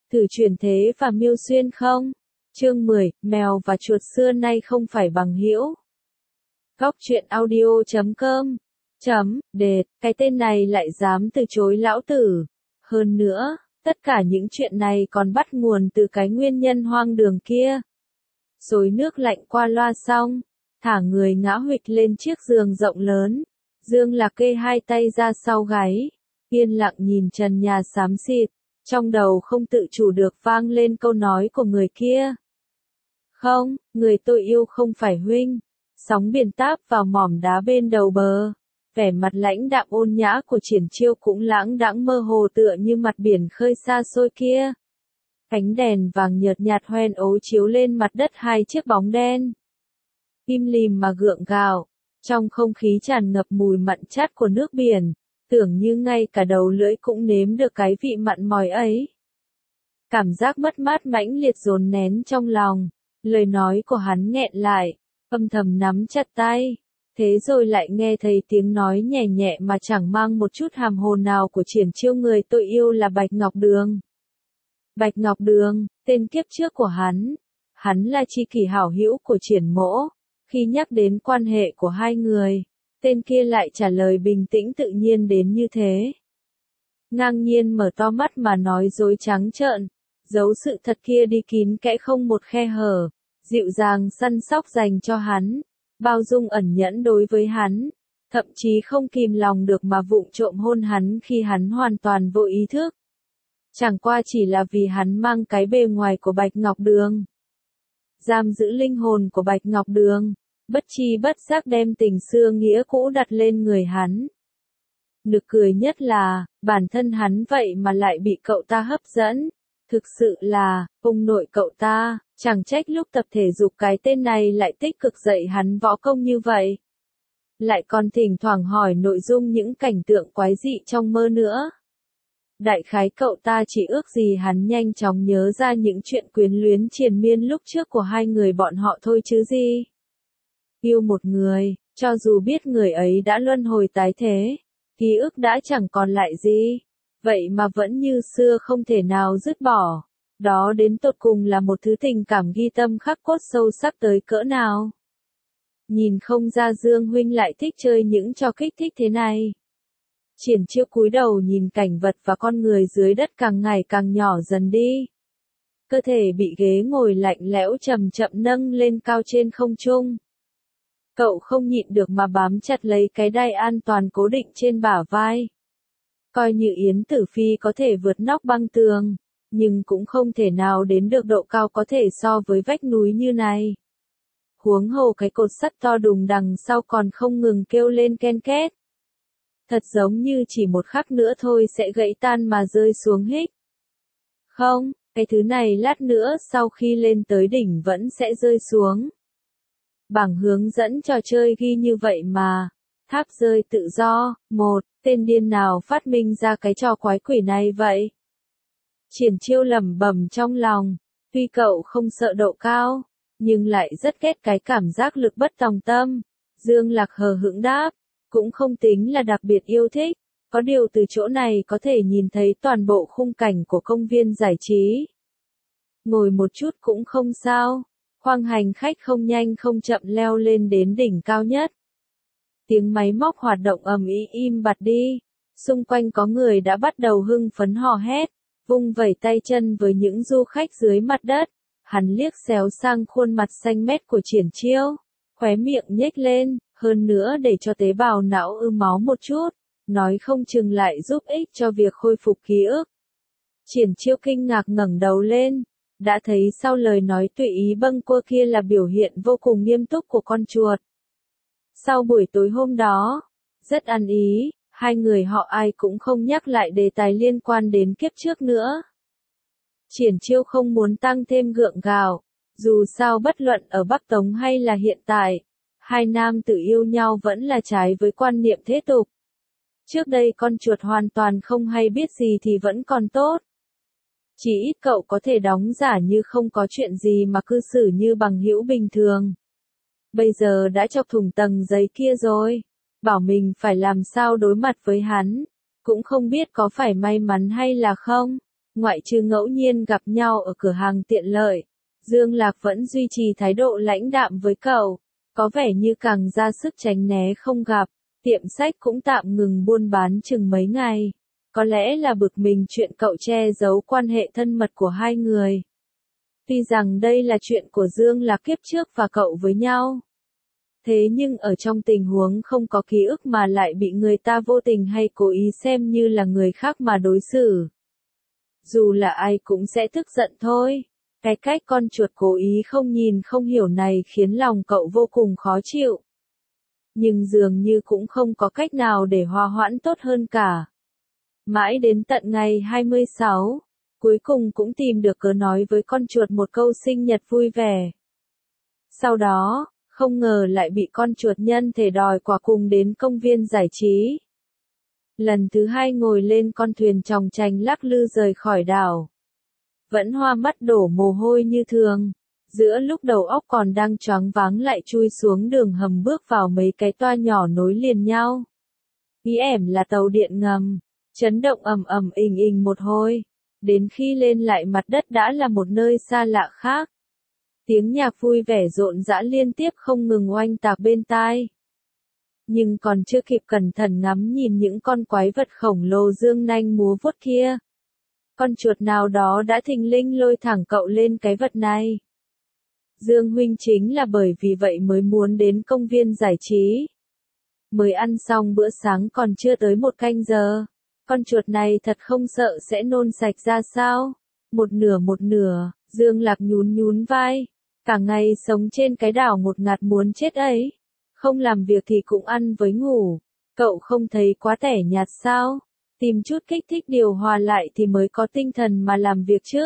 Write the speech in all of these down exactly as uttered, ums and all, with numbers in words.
Thử chuyển thế và mưu xuyên không? Chương mười, mèo và chuột xưa nay không phải bằng hữu. Góc truyện audio chấm com chấm Đệt, cái tên này lại dám từ chối lão tử. Hơn nữa, tất cả những chuyện này còn bắt nguồn từ cái nguyên nhân hoang đường kia. Xối nước lạnh qua loa xong, thả người ngã huỵch lên chiếc giường rộng lớn. Dương Lạc kê hai tay ra sau gáy, yên lặng nhìn trần nhà xám xịt, trong đầu không tự chủ được vang lên câu nói của người kia. Không, người tôi yêu không phải huynh. Sóng biển táp vào mỏm đá bên đầu bờ. Vẻ mặt lãnh đạm ôn nhã của Triển Chiêu cũng lãng đãng mơ hồ tựa như mặt biển khơi xa xôi kia. Ánh đèn vàng nhợt nhạt hoen ố chiếu lên mặt đất hai chiếc bóng đen. Im lìm mà gượng gạo, trong không khí tràn ngập mùi mặn chát của nước biển, tưởng như ngay cả đầu lưỡi cũng nếm được cái vị mặn mòi ấy. Cảm giác mất mát mãnh liệt dồn nén trong lòng, lời nói của hắn nghẹn lại, âm thầm nắm chặt tay. Thế rồi lại nghe thấy tiếng nói nhẹ nhẹ mà chẳng mang một chút hàm hồ nào của Triển Chiêu, người tôi yêu là Bạch Ngọc Đường. Bạch Ngọc Đường, tên kiếp trước của hắn. Hắn là tri kỷ hảo hữu của Triển Mỗ. Khi nhắc đến quan hệ của hai người, tên kia lại trả lời bình tĩnh tự nhiên đến như thế. Ngang nhiên mở to mắt mà nói dối trắng trợn, giấu sự thật kia đi kín kẽ không một khe hở, dịu dàng săn sóc dành cho hắn, bao dung ẩn nhẫn đối với hắn, thậm chí không kìm lòng được mà vụng trộm hôn hắn khi hắn hoàn toàn vô ý thức. Chẳng qua chỉ là vì hắn mang cái bề ngoài của Bạch Ngọc Đường. Giam giữ linh hồn của Bạch Ngọc Đường, bất chi bất giác đem tình xưa nghĩa cũ đặt lên người hắn. Nực cười nhất là, bản thân hắn vậy mà lại bị cậu ta hấp dẫn. Thực sự là, ông nội cậu ta, chẳng trách lúc tập thể dục cái tên này lại tích cực dạy hắn võ công như vậy. Lại còn thỉnh thoảng hỏi nội dung những cảnh tượng quái dị trong mơ nữa. Đại khái cậu ta chỉ ước gì hắn nhanh chóng nhớ ra những chuyện quyến luyến triền miên lúc trước của hai người bọn họ thôi chứ gì. Yêu một người, cho dù biết người ấy đã luân hồi tái thế, ký ức đã chẳng còn lại gì, vậy mà vẫn như xưa không thể nào dứt bỏ. Đó đến tột cùng là một thứ tình cảm ghi tâm khắc cốt sâu sắc tới cỡ nào. Nhìn không ra Dương huynh lại thích chơi những trò kích thích thế này. Triển Chiêu cúi đầu nhìn cảnh vật và con người dưới đất càng ngày càng nhỏ dần đi. Cơ thể bị ghế ngồi lạnh lẽo chậm chậm nâng lên cao trên không trung. Cậu không nhịn được mà bám chặt lấy cái đai an toàn cố định trên bả vai. Coi như Yến Tử Phi có thể vượt nóc băng tường, nhưng cũng không thể nào đến được độ cao có thể so với vách núi như này. Huống hồ cái cột sắt to đùng đằng sau còn không ngừng kêu lên ken két. Thật giống như chỉ một khắc nữa thôi sẽ gãy tan mà rơi xuống hích. Không, cái thứ này lát nữa sau khi lên tới đỉnh vẫn sẽ rơi xuống. Bảng hướng dẫn trò chơi ghi như vậy mà. Tháp rơi tự do, một, tên điên nào phát minh ra cái trò quái quỷ này vậy? Triển Chiêu lẩm bẩm trong lòng, tuy cậu không sợ độ cao, nhưng lại rất ghét cái cảm giác lực bất tòng tâm. Dương Lạc hờ hững đáp, cũng không tính là đặc biệt yêu thích, có điều từ chỗ này có thể nhìn thấy toàn bộ khung cảnh của công viên giải trí. Ngồi một chút cũng không sao, khoang hành khách không nhanh không chậm leo lên đến đỉnh cao nhất. Tiếng máy móc hoạt động ầm ĩ im bặt đi, xung quanh có người đã bắt đầu hưng phấn hò hét, vung vẩy tay chân với những du khách dưới mặt đất. Hắn liếc xéo sang khuôn mặt xanh mét của Triển Chiêu, khóe miệng nhếch lên, hơn nữa để cho tế bào não ư máu một chút, nói không chừng lại giúp ích cho việc khôi phục ký ức. Triển Chiêu kinh ngạc ngẩng đầu lên, đã thấy sau lời nói tùy ý bâng quơ kia là biểu hiện vô cùng nghiêm túc của con chuột. Sau buổi tối hôm đó, rất ăn ý, hai người họ ai cũng không nhắc lại đề tài liên quan đến kiếp trước nữa. Triển Chiêu không muốn tăng thêm gượng gạo, dù sao bất luận ở Bắc Tống hay là hiện tại, hai nam tử yêu nhau vẫn là trái với quan niệm thế tục. Trước đây con chuột hoàn toàn không hay biết gì thì vẫn còn tốt. Chỉ ít cậu có thể đóng giả như không có chuyện gì mà cư xử như bằng hữu bình thường. Bây giờ đã chọc thủng tầng giấy kia rồi, bảo mình phải làm sao đối mặt với hắn, cũng không biết có phải may mắn hay là không. ngoại trừ ngẫu nhiên gặp nhau ở cửa hàng tiện lợi, Dương Lạc vẫn duy trì thái độ lãnh đạm với cậu, có vẻ như càng ra sức tránh né không gặp, tiệm sách cũng tạm ngừng buôn bán chừng mấy ngày. Có lẽ là bực mình chuyện cậu che giấu quan hệ thân mật của hai người. Tuy rằng đây là chuyện của Dương Lạc kiếp trước và cậu với nhau. Thế nhưng ở trong tình huống không có ký ức mà lại bị người ta vô tình hay cố ý xem như là người khác mà đối xử. Dù là ai cũng sẽ tức giận thôi. Cái cách con chuột cố ý không nhìn không hiểu này khiến lòng cậu vô cùng khó chịu. Nhưng dường như cũng không có cách nào để hòa hoãn tốt hơn cả. Mãi đến tận ngày hai mươi sáu, cuối cùng cũng tìm được cớ nói với con chuột một câu sinh nhật vui vẻ. Sau đó, không ngờ lại bị con chuột nhân thể đòi quả cùng đến công viên giải trí. Lần thứ hai ngồi lên con thuyền chòng chành lắc lư rời khỏi đảo. Vẫn hoa mắt đổ mồ hôi như thường. Giữa lúc đầu óc còn đang choáng váng lại chui xuống đường hầm bước vào mấy cái toa nhỏ nối liền nhau. Ý ẻm là tàu điện ngầm. Chấn động ầm ầm ình ình một hồi. Đến khi lên lại mặt đất đã là một nơi xa lạ khác. Tiếng nhạc vui vẻ rộn rã liên tiếp không ngừng oanh tạc bên tai. Nhưng còn chưa kịp cẩn thận ngắm nhìn những con quái vật khổng lồ dương nanh múa vuốt kia. Con chuột nào đó đã thình lình lôi thẳng cậu lên cái vật này. Dương huynh chính là bởi vì vậy mới muốn đến công viên giải trí. Mới ăn xong bữa sáng còn chưa tới một canh giờ. Con chuột này thật không sợ sẽ nôn sạch ra sao? Một nửa một nửa, Dương Lạc nhún nhún vai. Cả ngày sống trên cái đảo ngột ngạt muốn chết ấy. Không làm việc thì cũng ăn với ngủ. Cậu không thấy quá tẻ nhạt sao? Tìm chút kích thích điều hòa lại thì mới có tinh thần mà làm việc chứ.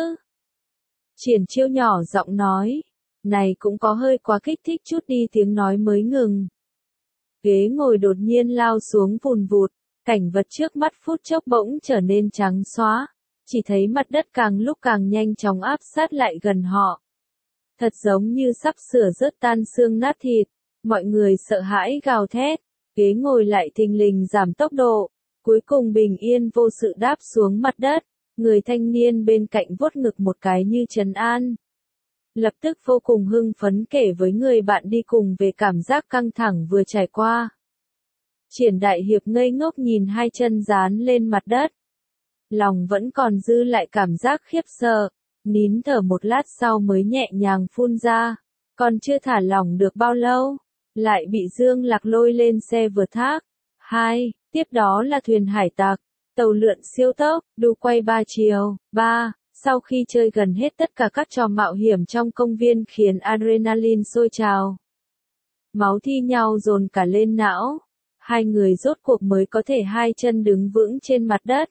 Triển Chiêu nhỏ giọng nói. Này cũng có hơi quá kích thích chút đi, tiếng nói mới ngừng. Ghế ngồi đột nhiên lao xuống vùn vụt. Cảnh vật trước mắt phút chốc bỗng trở nên trắng xóa. Chỉ thấy mặt đất càng lúc càng nhanh chóng áp sát lại gần họ. Thật giống như sắp sửa rớt tan xương nát thịt. Mọi người sợ hãi gào thét. Ghế ngồi lại thình lình giảm tốc độ. Cuối cùng bình yên vô sự đáp xuống mặt đất. Người thanh niên bên cạnh vuốt ngực một cái như trấn an. Lập tức vô cùng hưng phấn kể với người bạn đi cùng về cảm giác căng thẳng vừa trải qua. Triển Đại Hiệp ngây ngốc nhìn hai chân dán lên mặt đất. Lòng vẫn còn dư lại cảm giác khiếp sợ, nín thở một lát sau mới nhẹ nhàng phun ra. Còn chưa thả lỏng được bao lâu, lại bị Dương Lạc lôi lên xe vượt thác. Hai, tiếp đó là thuyền hải tặc, tàu lượn siêu tốc, đu quay ba chiều. Ba, sau khi chơi gần hết tất cả các trò mạo hiểm trong công viên khiến adrenaline sôi trào. Máu thi nhau dồn cả lên não. Hai người rốt cuộc mới có thể hai chân đứng vững trên mặt đất.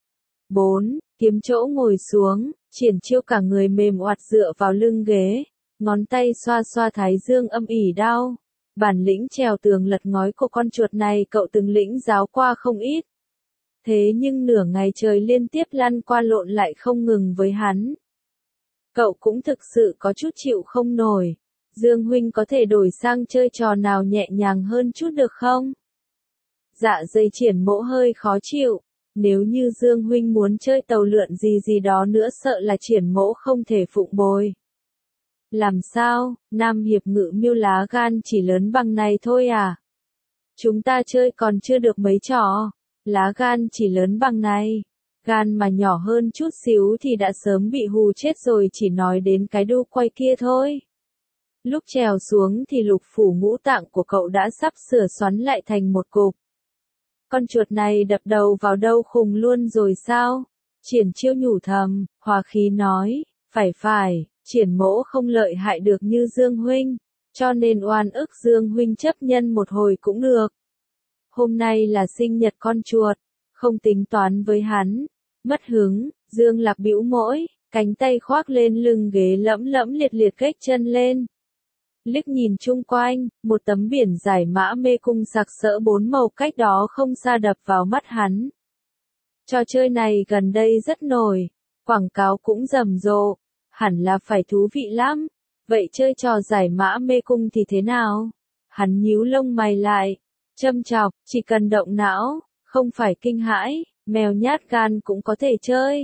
Bốn, kiếm chỗ ngồi xuống, Triển Chiêu cả người mềm oặt dựa vào lưng ghế, ngón tay xoa xoa thái dương âm ỉ đau. Bản lĩnh trèo tường lật ngói của con chuột này cậu từng lĩnh giáo qua không ít. Thế nhưng nửa ngày trời liên tiếp lăn qua lộn lại không ngừng với hắn. Cậu cũng thực sự có chút chịu không nổi. Dương huynh có thể đổi sang chơi trò nào nhẹ nhàng hơn chút được không? Dạ dày Triển Mỗ hơi khó chịu. Nếu như Dương huynh muốn chơi tàu lượn gì gì đó nữa sợ là Triển Mỗ không thể phụng bồi. Làm sao, Nam Hiệp Ngự Miêu lá gan chỉ lớn bằng này thôi à? Chúng ta chơi còn chưa được mấy trò, lá gan chỉ lớn bằng này. Gan mà nhỏ hơn chút xíu thì đã sớm bị hù chết rồi, chỉ nói đến cái đu quay kia thôi. Lúc trèo xuống thì lục phủ ngũ tạng của cậu đã sắp sửa xoắn lại thành một cục. Con chuột này đập đầu vào đâu khùng luôn rồi sao? Triển Chiêu nhủ thầm, hòa khí nói, phải phải, Triển Mỗ không lợi hại được như Dương huynh, cho nên oan ức Dương huynh chấp nhân một hồi cũng được. Hôm nay là sinh nhật con chuột, không tính toán với hắn. Mất hứng, Dương Lạc bĩu môi, cánh tay khoác lên lưng ghế lẫm lẫm liệt liệt gách chân lên. Liếc nhìn chung quanh, một tấm biển giải mã mê cung sặc sỡ bốn màu cách đó không xa đập vào mắt hắn. Trò chơi này gần đây rất nổi, quảng cáo cũng rầm rộ, hẳn là phải thú vị lắm. Vậy chơi trò giải mã mê cung thì thế nào? Hắn nhíu lông mày lại, châm chọc, chỉ cần động não, không phải kinh hãi, mèo nhát gan cũng có thể chơi.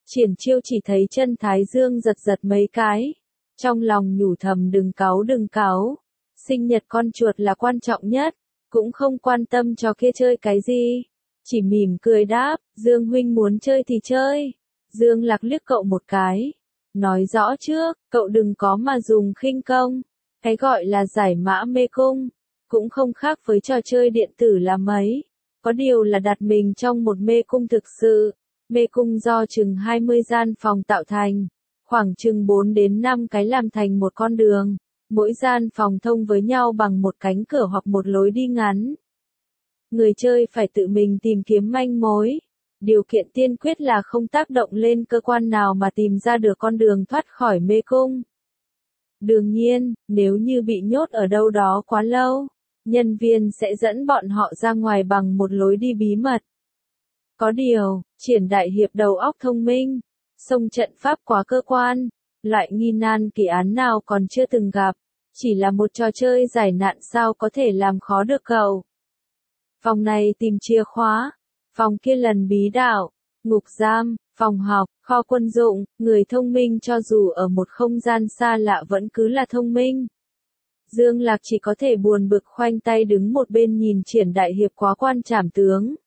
Triển Chiêu chỉ thấy chân thái dương giật giật mấy cái. Trong lòng nhủ thầm đừng cáu đừng cáu. Sinh nhật con chuột là quan trọng nhất. Cũng không quan tâm cho kia chơi cái gì. Chỉ mỉm cười đáp, Dương huynh muốn chơi thì chơi. Dương Lạc liếc cậu một cái. Nói rõ trước, cậu đừng có mà dùng khinh công. Cái gọi là giải mã mê cung. Cũng không khác với trò chơi điện tử là mấy. Có điều là đặt mình trong một mê cung thực sự. Mê cung do chừng hai mươi gian phòng tạo thành. Khoảng chừng bốn đến năm cái làm thành một con đường. Mỗi gian phòng thông với nhau bằng một cánh cửa hoặc một lối đi ngắn. Người chơi phải tự mình tìm kiếm manh mối. Điều kiện tiên quyết là không tác động lên cơ quan nào mà tìm ra được con đường thoát khỏi mê cung. Đương nhiên, nếu như bị nhốt ở đâu đó quá lâu, nhân viên sẽ dẫn bọn họ ra ngoài bằng một lối đi bí mật. Có điều, Triển đại hiệp đầu óc thông minh, xông trận pháp quá cơ quan, loại nghi nan kỳ án nào còn chưa từng gặp, chỉ là một trò chơi giải nạn sao có thể làm khó được cậu. Phòng này tìm chìa khóa, phòng kia lần bí đạo, ngục giam, phòng học, kho quân dụng, người thông minh cho dù ở một không gian xa lạ vẫn cứ là thông minh. Dương Lạc chỉ có thể buồn bực khoanh tay đứng một bên nhìn Triển đại hiệp quá quan trảm tướng.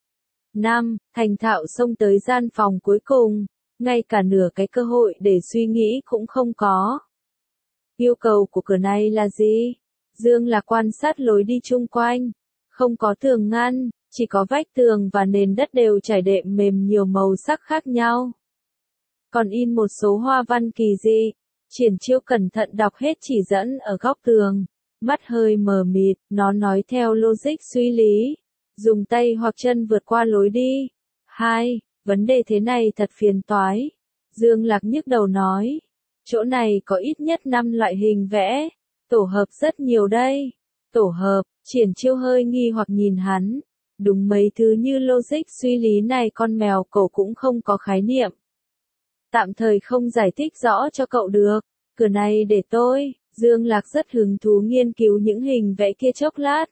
Năm, thành thạo xông tới gian phòng cuối cùng, ngay cả nửa cái cơ hội để suy nghĩ cũng không có. Yêu cầu của cửa này là gì? Dương Lạc quan sát lối đi chung quanh, không có tường ngăn, chỉ có vách tường và nền đất đều trải đệm mềm nhiều màu sắc khác nhau. Còn in một số hoa văn kỳ dị. Triển Chiêu cẩn thận đọc hết chỉ dẫn ở góc tường, mắt hơi mờ mịt, nó nói theo logic suy lý, dùng tay hoặc chân vượt qua lối đi. Hai, vấn đề thế này thật phiền toái. Dương Lạc nhức đầu nói, chỗ này có ít nhất năm loại hình vẽ, tổ hợp rất nhiều đây. Tổ hợp, Triển Chiêu hơi nghi hoặc nhìn hắn, đúng mấy thứ như logic suy lý này con mèo cậu cũng không có khái niệm. Tạm thời không giải thích rõ cho cậu được, cửa này để tôi. Dương Lạc rất hứng thú nghiên cứu những hình vẽ kia chốc lát.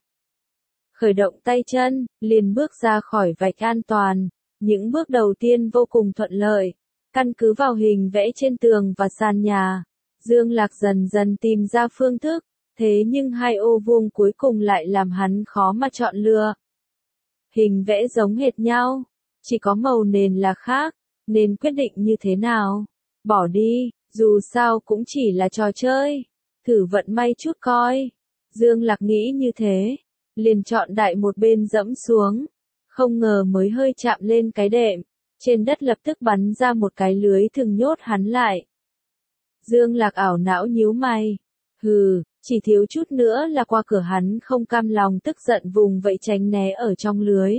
Khởi động tay chân, liền bước ra khỏi vạch an toàn, những bước đầu tiên vô cùng thuận lợi, căn cứ vào hình vẽ trên tường và sàn nhà. Dương Lạc dần dần tìm ra phương thức, thế nhưng hai ô vuông cuối cùng lại làm hắn khó mà chọn lựa. Hình vẽ giống hệt nhau, chỉ có màu nền là khác. Nên quyết định như thế nào? Bỏ đi, dù sao cũng chỉ là trò chơi. Thử vận may chút coi. Dương Lạc nghĩ như thế. Liền chọn đại một bên dẫm xuống. Không ngờ mới hơi chạm lên cái đệm. Trên đất lập tức bắn ra một cái lưới thừng nhốt hắn lại. Dương Lạc ảo não nhíu mày. Hừ, chỉ thiếu chút nữa là qua cửa hắn không cam lòng tức giận vùng vẫy tránh né ở trong lưới.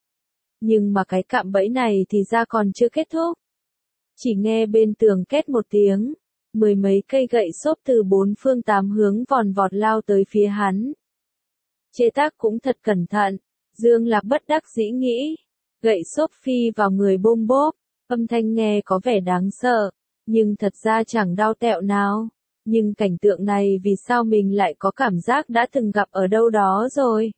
Nhưng mà cái cạm bẫy này thì ra còn chưa kết thúc. Chỉ nghe bên tường két một tiếng, mười mấy cây gậy xốp từ bốn phương tám hướng vòn vọt lao tới phía hắn. Chế tác cũng thật cẩn thận, Dương Lạc bất đắc dĩ nghĩ. Gậy xốp phi vào người bôm bốp, âm thanh nghe có vẻ đáng sợ, nhưng thật ra chẳng đau tẹo nào. Nhưng cảnh tượng này vì sao mình lại có cảm giác đã từng gặp ở đâu đó rồi.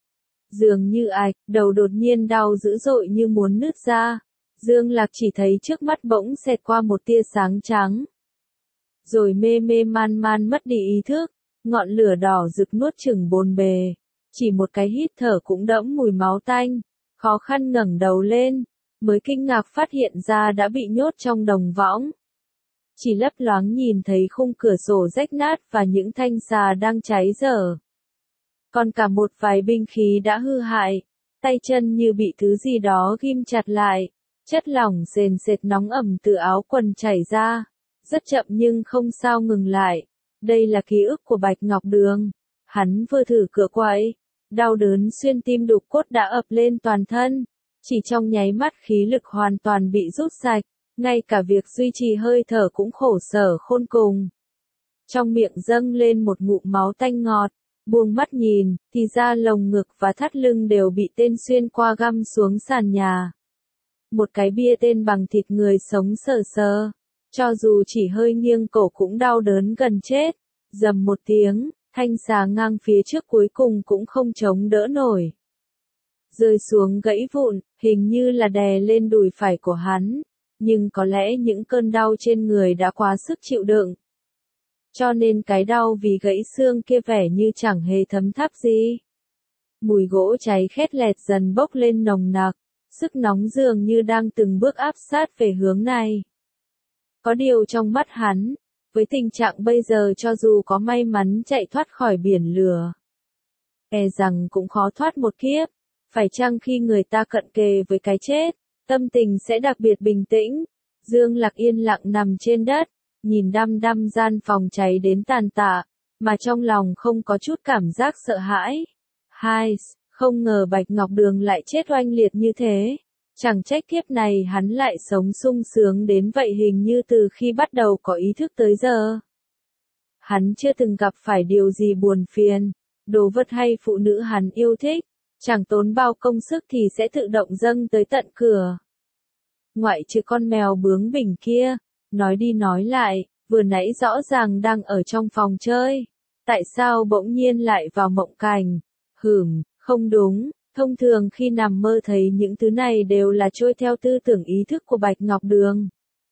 Dường như ạch, đầu đột nhiên đau dữ dội như muốn nứt ra. Dương Lạc chỉ thấy trước mắt bỗng xẹt qua một tia sáng trắng. Rồi mê mê man man mất đi ý thức, ngọn lửa đỏ rực nuốt chửng bồn bề. Chỉ một cái hít thở cũng đẫm mùi máu tanh, khó khăn ngẩng đầu lên, mới kinh ngạc phát hiện ra đã bị nhốt trong đồng võng. Chỉ lấp loáng nhìn thấy khung cửa sổ rách nát và những thanh xà đang cháy dở. Còn cả một vài binh khí đã hư hại, tay chân như bị thứ gì đó ghim chặt lại, chất lỏng sền sệt nóng ẩm từ áo quần chảy ra, rất chậm nhưng không sao ngừng lại. Đây là ký ức của Bạch Ngọc Đường. Hắn vừa thử cửa quậy, đau đớn xuyên tim đục cốt đã ập lên toàn thân, chỉ trong nháy mắt khí lực hoàn toàn bị rút sạch, ngay cả việc duy trì hơi thở cũng khổ sở khôn cùng. Trong miệng dâng lên một ngụm máu tanh ngọt. Buông mắt nhìn, thì ra lồng ngực và thắt lưng đều bị tên xuyên qua găm xuống sàn nhà. Một cái bia tên bằng thịt người sống sờ sờ. Cho dù chỉ hơi nghiêng cổ cũng đau đớn gần chết. Dầm một tiếng, thanh xà ngang phía trước cuối cùng cũng không chống đỡ nổi. Rơi xuống gãy vụn, hình như là đè lên đùi phải của hắn. nhưng có lẽ những cơn đau trên người đã quá sức chịu đựng. Cho nên cái đau vì gãy xương kia vẻ như chẳng hề thấm tháp gì. Mùi gỗ cháy khét lẹt dần bốc lên nồng nặc, sức nóng dường như đang từng bước áp sát về hướng này. Có điều trong mắt hắn, với tình trạng bây giờ cho dù có may mắn chạy thoát khỏi biển lửa, e rằng cũng khó thoát một kiếp, phải chăng khi người ta cận kề với cái chết, tâm tình sẽ đặc biệt bình tĩnh. Dương Lạc yên lặng nằm trên đất, nhìn đăm đăm gian phòng cháy đến tàn tạ, mà trong lòng không có chút cảm giác sợ hãi. Hai, không ngờ Bạch Ngọc Đường lại chết oanh liệt như thế. Chẳng trách kiếp này hắn lại sống sung sướng đến vậy, hình như từ khi bắt đầu có ý thức tới giờ. Hắn chưa từng gặp phải điều gì buồn phiền, đồ vật hay phụ nữ hắn yêu thích, chẳng tốn bao công sức thì sẽ tự động dâng tới tận cửa. Ngoại trừ con mèo bướng bỉnh kia, nói đi nói lại, vừa nãy rõ ràng đang ở trong phòng chơi. Tại sao bỗng nhiên lại vào mộng cảnh? Hửm, không đúng, thông thường khi nằm mơ thấy những thứ này đều là trôi theo tư tưởng ý thức của Bạch Ngọc Đường.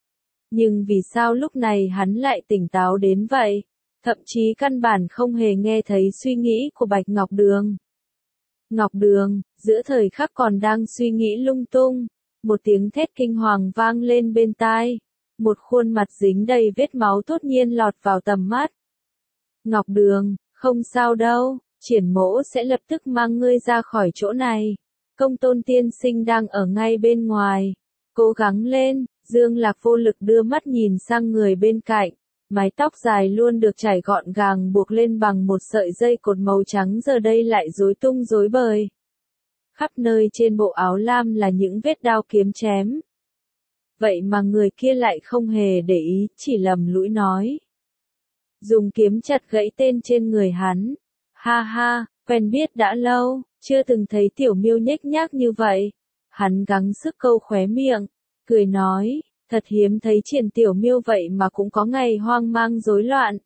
Nhưng vì sao lúc này hắn lại tỉnh táo đến vậy? Thậm chí căn bản không hề nghe thấy suy nghĩ của Bạch Ngọc Đường. Ngọc Đường, giữa thời khắc còn đang suy nghĩ lung tung, một tiếng thét kinh hoàng vang lên bên tai. Một khuôn mặt dính đầy vết máu thốt nhiên lọt vào tầm mắt. Ngọc Đường, không sao đâu, Triển Mỗ sẽ lập tức mang ngươi ra khỏi chỗ này. Công Tôn tiên sinh đang ở ngay bên ngoài. Cố gắng lên. Dương Lạc vô lực đưa mắt nhìn sang người bên cạnh. Mái tóc dài luôn được trải gọn gàng buộc lên bằng một sợi dây cột màu trắng giờ đây lại rối tung rối bời. Khắp nơi trên bộ áo lam là những vết đao kiếm chém. Vậy mà người kia lại không hề để ý, chỉ lầm lũi nói. Dùng kiếm chặt gãy tên trên người hắn. Ha ha, quen biết đã lâu, chưa từng thấy Tiểu Miêu nhếch nhác như vậy. Hắn gắng sức câu khóe miệng, cười nói, thật hiếm thấy Triển Tiểu Miêu vậy mà cũng có ngày hoang mang rối loạn.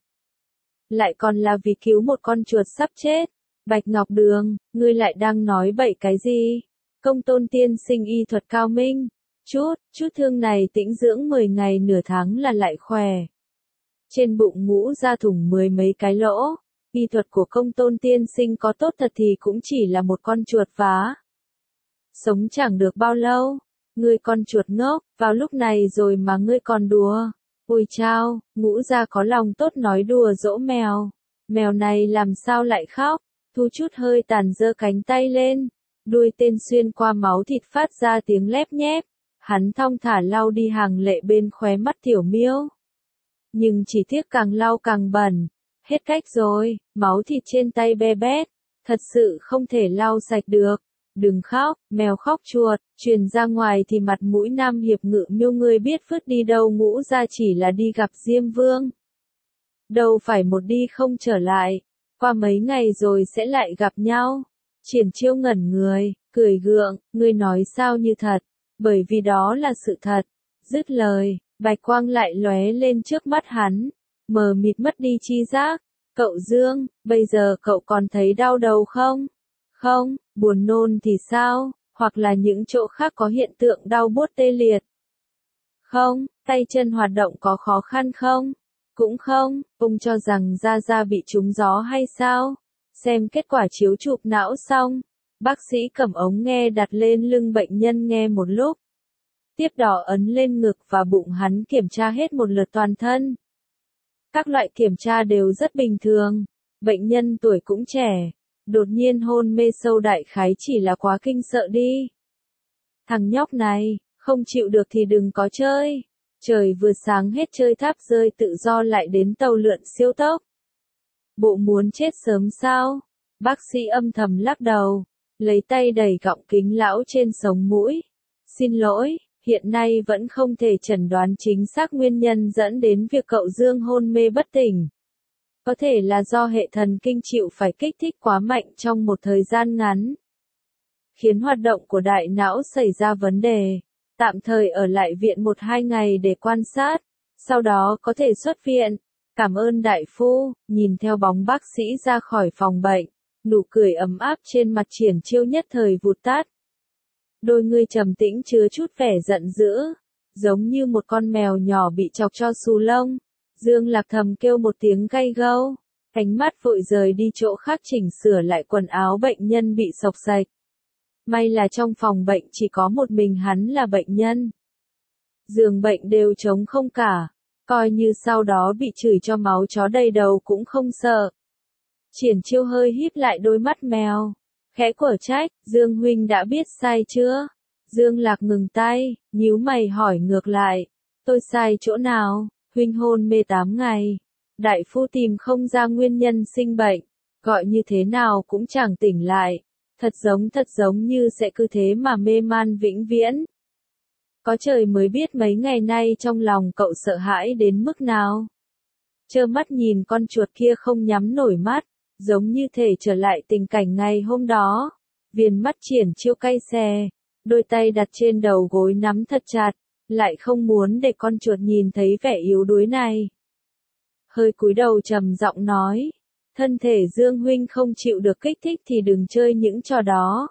Lại còn là vì cứu một con chuột sắp chết. Bạch Ngọc Đường, ngươi lại đang nói bậy cái gì? Công Tôn tiên sinh y thuật cao minh. Chút, chút thương này tĩnh dưỡng mười ngày nửa tháng là lại khỏe. Trên bụng ngũ ra thủng mười mấy cái lỗ. Y thuật của Công Tôn tiên sinh có tốt thật thì cũng chỉ là một con chuột vá. Sống chẳng được bao lâu. Ngươi con chuột ngốc, vào lúc này rồi mà ngươi còn đùa. Ôi chao, ngũ ra có lòng tốt nói đùa dỗ mèo. Mèo này làm sao lại khóc? Thu chút hơi tàn giơ cánh tay lên. Đuôi tên xuyên qua máu thịt phát ra tiếng lép nhép. Hắn thong thả lau đi hàng lệ bên khóe mắt Tiểu Miêu. Nhưng chỉ tiếc càng lau càng bẩn. Hết cách rồi, máu thịt trên tay be bét. Thật sự không thể lau sạch được. Đừng khóc, mèo khóc chuột, truyền ra ngoài thì mặt mũi Nam Hiệp Ngự Miêu ngươi biết vứt đi đâu. Ngũ ra chỉ là đi gặp Diêm Vương. Đâu phải một đi không trở lại. Qua mấy ngày rồi sẽ lại gặp nhau. Triển Chiêu ngẩn người, cười gượng, ngươi nói sao như thật, bởi vì đó là sự thật. Dứt lời, bạch quang lại lóe lên trước mắt hắn, mờ mịt mất đi chi giác. Cậu Dương, bây giờ cậu còn thấy đau đầu không? Không, buồn nôn thì sao? Hoặc là những chỗ khác có hiện tượng đau buốt tê liệt? Không, tay chân hoạt động có khó khăn không? Cũng không, ông cho rằng Gia Gia bị trúng gió hay sao? Xem kết quả chiếu chụp não xong, bác sĩ cầm ống nghe đặt lên lưng bệnh nhân nghe một lúc. Tiếp đó ấn lên ngực và bụng hắn kiểm tra hết một lượt toàn thân. Các loại kiểm tra đều rất bình thường, bệnh nhân tuổi cũng trẻ, đột nhiên hôn mê sâu đại khái chỉ là quá kinh sợ đi. Thằng nhóc này, không chịu được thì đừng có chơi. Trời vừa sáng hết chơi tháp rơi tự do lại đến tàu lượn siêu tốc. Bộ muốn chết sớm sao? Bác sĩ âm thầm lắc đầu, lấy tay đẩy gọng kính lão trên sống mũi. Xin lỗi, hiện nay vẫn không thể chẩn đoán chính xác nguyên nhân dẫn đến việc cậu Dương hôn mê bất tỉnh. Có thể là do hệ thần kinh chịu phải kích thích quá mạnh trong một thời gian ngắn, khiến hoạt động của đại não xảy ra vấn đề. Tạm thời ở lại viện một hai ngày để quan sát, sau đó có thể xuất viện. Cảm ơn đại phu. Nhìn theo bóng bác sĩ ra khỏi phòng bệnh, nụ cười ấm áp trên mặt Triển Chiêu nhất thời vụt tắt. Đôi ngươi trầm tĩnh chứa chút vẻ giận dữ. giống như một con mèo nhỏ bị chọc cho xù lông. Dương Lạc thầm kêu một tiếng gay gâu, ánh mắt vội rời đi chỗ khác chỉnh sửa lại quần áo bệnh nhân bị xộc xạch. May là trong phòng bệnh chỉ có một mình hắn là bệnh nhân. Giường bệnh đều trống không cả, coi như sau đó bị chửi cho máu chó đầy đầu cũng không sợ. Triển Chiêu hơi híp lại đôi mắt mèo, khẽ quở trách, Dương huynh đã biết sai chưa? Dương Lạc ngừng tay, nhíu mày hỏi ngược lại, tôi sai chỗ nào? Huynh hôn mê tám ngày, đại phu tìm không ra nguyên nhân sinh bệnh, gọi như thế nào cũng chẳng tỉnh lại, thật giống thật giống như sẽ cứ thế mà mê man vĩnh viễn. Có trời mới biết mấy ngày nay trong lòng cậu sợ hãi đến mức nào. Trơ mắt nhìn con chuột kia không nhắm nổi mắt, giống như thể trở lại tình cảnh ngày hôm đó. Viền mắt Triển Chiêu cay xè, đôi tay đặt trên đầu gối nắm thật chặt, lại không muốn để con chuột nhìn thấy vẻ yếu đuối này. Hơi cúi đầu trầm giọng nói, thân thể Dương huynh không chịu được kích thích thì đừng chơi những trò đó.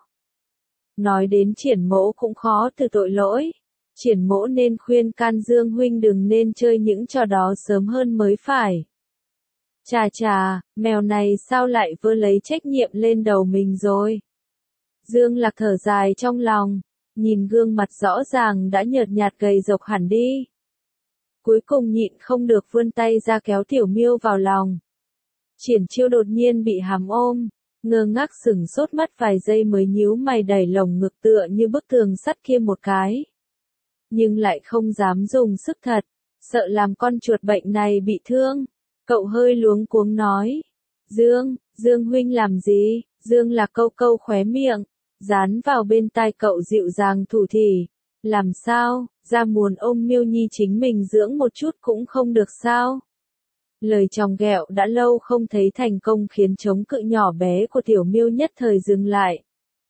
Nói đến Triển Mỗ cũng khó từ tội lỗi, Triển Mỗ nên khuyên can Dương huynh đừng nên chơi những trò đó sớm hơn mới phải. Chà chà, mèo này sao lại vơ lấy trách nhiệm lên đầu mình rồi. Dương Lạc thở dài trong lòng, nhìn gương mặt rõ ràng đã nhợt nhạt gầy rộc hẳn đi. Cuối cùng nhịn không được vươn tay ra kéo Tiểu Miêu vào lòng. Triển Chiêu đột nhiên bị hàm ôm, ngơ ngác sửng sốt mất vài giây mới nhíu mày đẩy lồng ngực tựa như bức tường sắt kia một cái. Nhưng lại không dám dùng sức thật, sợ làm con chuột bệnh này bị thương. Cậu hơi luống cuống nói, Dương, Dương huynh làm gì? Dương Lạc câu câu khóe miệng, dán vào bên tai cậu dịu dàng thủ thỉ, làm sao, ra muốn ôm Miêu Nhi chính mình dưỡng một chút cũng không được sao? Lời chòng ghẹo đã lâu không thấy thành công khiến chống cự nhỏ bé của Tiểu Miêu nhất thời dừng lại.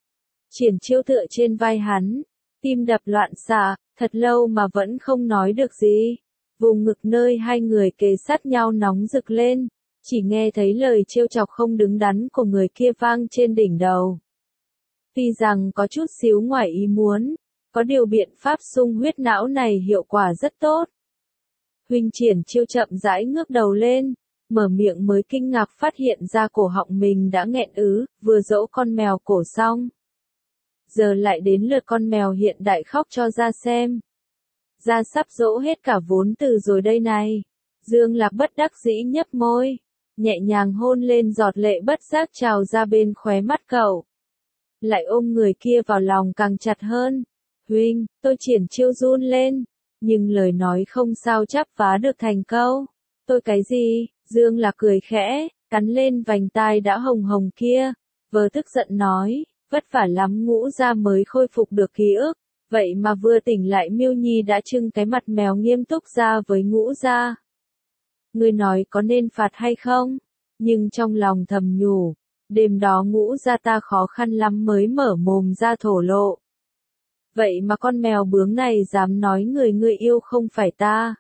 Triển Chiêu tựa trên vai hắn, tim đập loạn xạ, thật lâu mà vẫn không nói được gì. Vùng ngực nơi hai người kề sát nhau nóng rực lên, chỉ nghe thấy lời trêu chọc không đứng đắn của người kia vang trên đỉnh đầu. Tuy rằng có chút xíu ngoài ý muốn, có điều biện pháp xung huyết não này hiệu quả rất tốt. Huynh Triển Chiêu chậm rãi ngước đầu lên, mở miệng mới kinh ngạc phát hiện ra cổ họng mình đã nghẹn ứ, vừa dỗ con mèo cổ xong. Giờ lại đến lượt con mèo hiện đại khóc cho ra xem. Ra sắp dỗ hết cả vốn từ rồi đây này. Dương Lạc bất đắc dĩ nhấp môi, nhẹ nhàng hôn lên giọt lệ bất giác trào ra bên khóe mắt cậu. Lại ôm người kia vào lòng càng chặt hơn. Huynh, tôi Triển Chiêu run lên, nhưng lời nói không sao chắp vá được thành câu. Tôi cái gì? Dương Lạc cười khẽ, cắn lên vành tai đã hồng hồng kia, vờ tức giận nói, vất vả lắm Ngũ gia mới khôi phục được ký ức. Vậy mà vừa tỉnh lại Miêu Nhi đã trưng cái mặt mèo nghiêm túc ra với Ngũ gia. Ngươi nói có nên phạt hay không? Nhưng trong lòng thầm nhủ, đêm đó Ngũ gia ta khó khăn lắm mới mở mồm ra thổ lộ. Vậy mà con mèo bướng này dám nói người ngươi yêu không phải ta.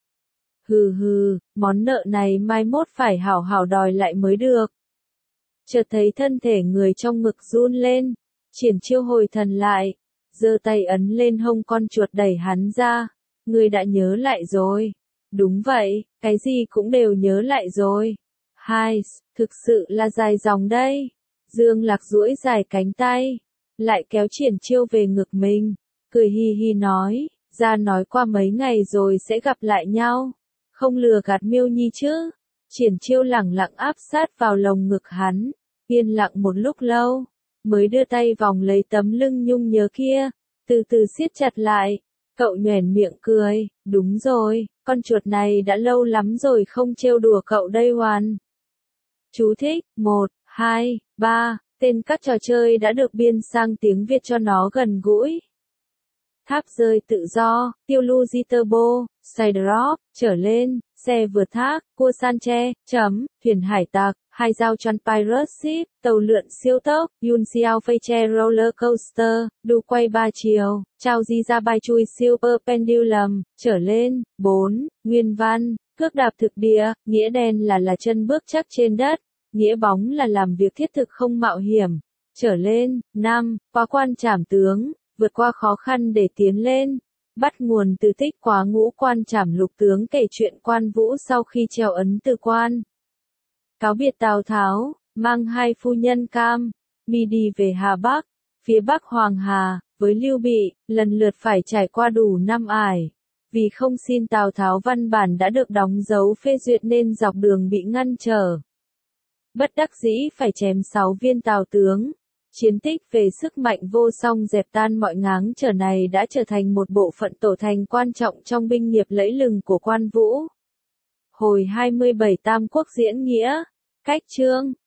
Hừ hừ, món nợ này mai mốt phải hảo hảo đòi lại mới được. Chợt thấy thân thể người trong ngực run lên, Triển Chiêu hồi thần lại, giơ tay ấn lên hông con chuột đẩy hắn ra. Ngươi đã nhớ lại rồi. Đúng vậy, cái gì cũng đều nhớ lại rồi. Hai, thực sự là dài dòng đây. Dương Lạc duỗi dài cánh tay, lại kéo Triển Chiêu về ngực mình, cười hi hi nói, ra nói qua mấy ngày rồi sẽ gặp lại nhau, không lừa gạt Miêu Nhi chứ. Triển Chiêu lẳng lặng áp sát vào lồng ngực hắn, yên lặng một lúc lâu, mới đưa tay vòng lấy tấm lưng nhung nhớ kia, từ từ siết chặt lại. Cậu nhoẻn miệng cười, đúng rồi, con chuột này đã lâu lắm rồi không trêu đùa cậu đây Hoàn. Chú thích, một, hai, ba, tên các trò chơi đã được biên sang tiếng Việt cho nó gần gũi. Tháp rơi tự do, tiêu lưu di turbo, Skydrop, trở lên, xe vượt thác, cua san tre, chấm, thuyền hải tặc, hai dao tròn pirate ship, tàu lượn siêu tốc, Yun Xiao Fei Che roller coaster, đu quay ba chiều, trao di ra bay chui super pendulum, trở lên. Bốn. Nguyên văn, cước đạp thực địa, nghĩa đen là là chân bước chắc trên đất, nghĩa bóng là làm việc thiết thực không mạo hiểm, trở lên. Năm. Qua quan trảm tướng, vượt qua khó khăn để tiến lên. Bắt nguồn từ Tích Quá Ngũ Quan Trảm Lục Tướng kể chuyện Quan Vũ sau khi treo ấn từ quan. Cáo biệt Tào Tháo, mang hai phu nhân Cam, Mi đi về Hà Bắc, phía Bắc Hoàng Hà, với Lưu Bị, lần lượt phải trải qua đủ năm ải. Vì không xin Tào Tháo văn bản đã được đóng dấu phê duyệt nên dọc đường bị ngăn trở. Bất đắc dĩ phải chém sáu viên Tào tướng. Chiến tích về sức mạnh vô song dẹp tan mọi ngáng trở này đã trở thành một bộ phận tổ thành quan trọng trong binh nghiệp lẫy lừng của Quan Vũ. Hồi hai mươi bảy Tam Quốc diễn nghĩa, cách chương